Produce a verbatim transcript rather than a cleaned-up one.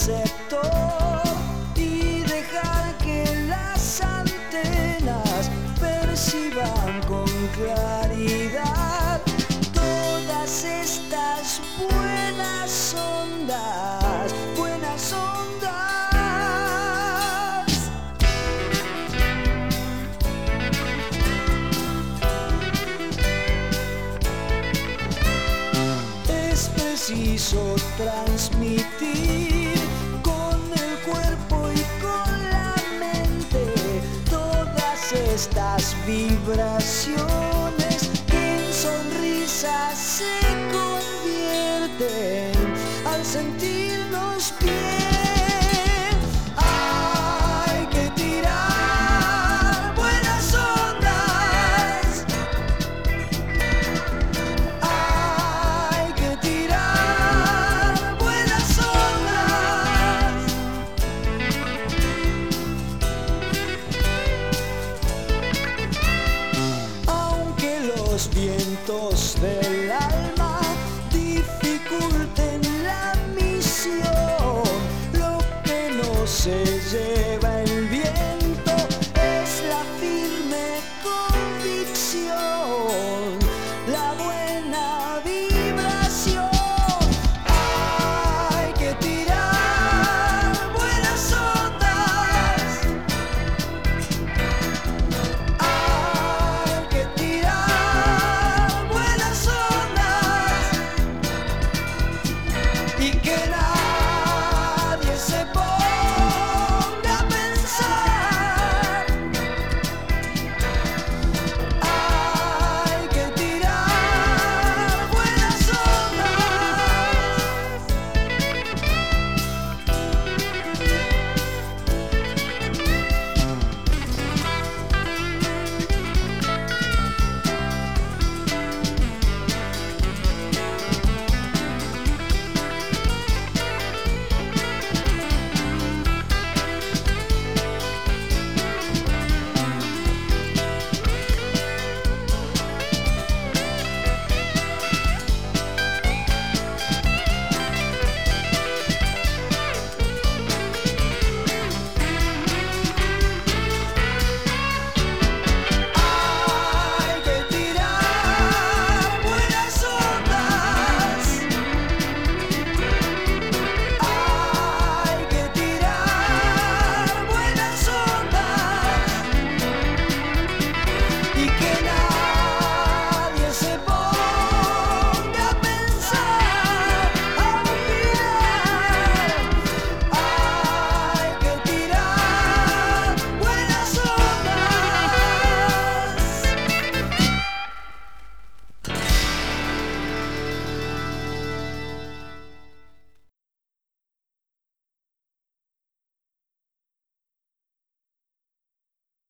receptor y dejar que las antenas perciban con claridad todas estas buenas ondas, buenas ondas. Es preciso transmitir con el cuerpo y con la mente todas estas vibraciones que en sonrisas se convierten al sentirnos bien. Hay que tirar buenas ondas. Hay que tirar buenas ondas. Aunque los vientos